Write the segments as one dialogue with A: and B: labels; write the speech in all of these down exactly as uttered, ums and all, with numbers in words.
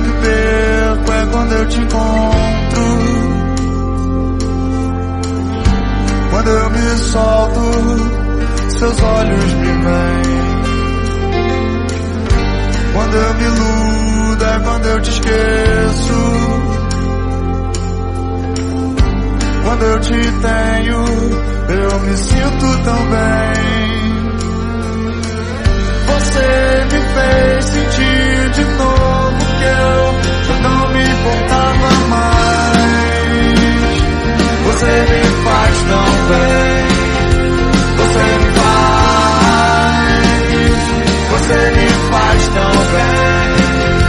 A: me perco é quando eu te encontro. Quando eu me solto, seus olhos me veem. Quando eu me iludo é quando eu te esqueço. Quando eu te tenho, eu me sinto tão bem. Você me fez sentir de novo que eu já não me importava mais. Você me faz tão bem. Você me faz. Você me faz tão bem.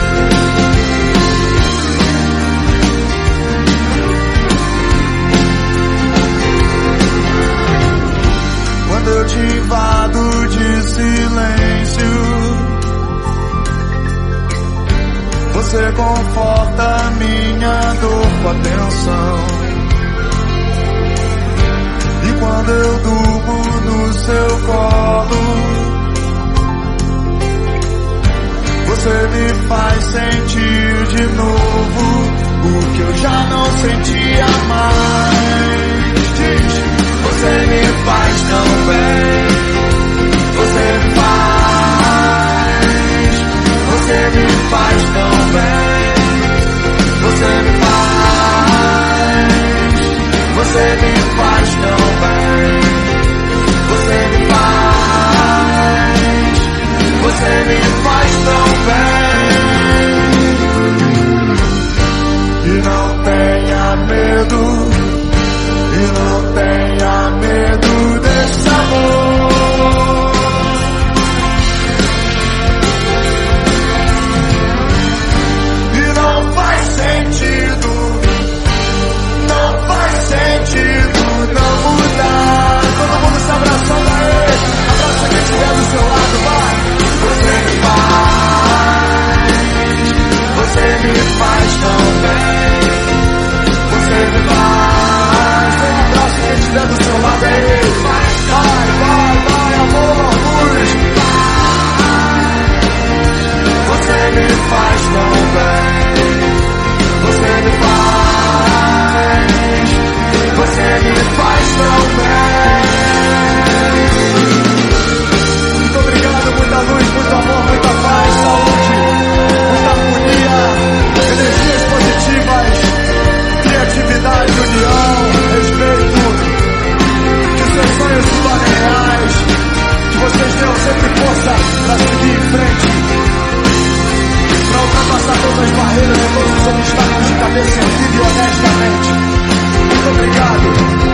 A: Quando eu te invado de silêncio, você conforta minha dor com atenção. E quando eu durmo no seu colo, você me faz sentir de novo o que eu já não sentia mais. Diz, você me faz tão bem. Você me faz. Você me faz tão bem. Você me faz. Você me faz tão bem. Você me faz. Você me faz tão bem. E não tenha medo. E não tenha medo desse amor. E não faz sentido, não faz sentido não mudar. Todo mundo se abraçando aí. Abraça quem estiver do seu lado, vai. Você me faz. Você me faz tão bem. Você me faz. Quem estiver do seu lado aí, vai, vai, vai, amor, luz. Você me faz tão bem. Você me faz. Você me faz tão bem. Muito obrigado, muita luz, muito amor, muita paz, saúde, muita harmonia, energias positivas, criatividade, união, respeito. Seus sonhos se tornem reais. Que vocês tenham sempre força para seguir em frente, para ultrapassar todas as barreiras e todos os obstáculos de cabeça erguida e honestamente. Muito obrigado.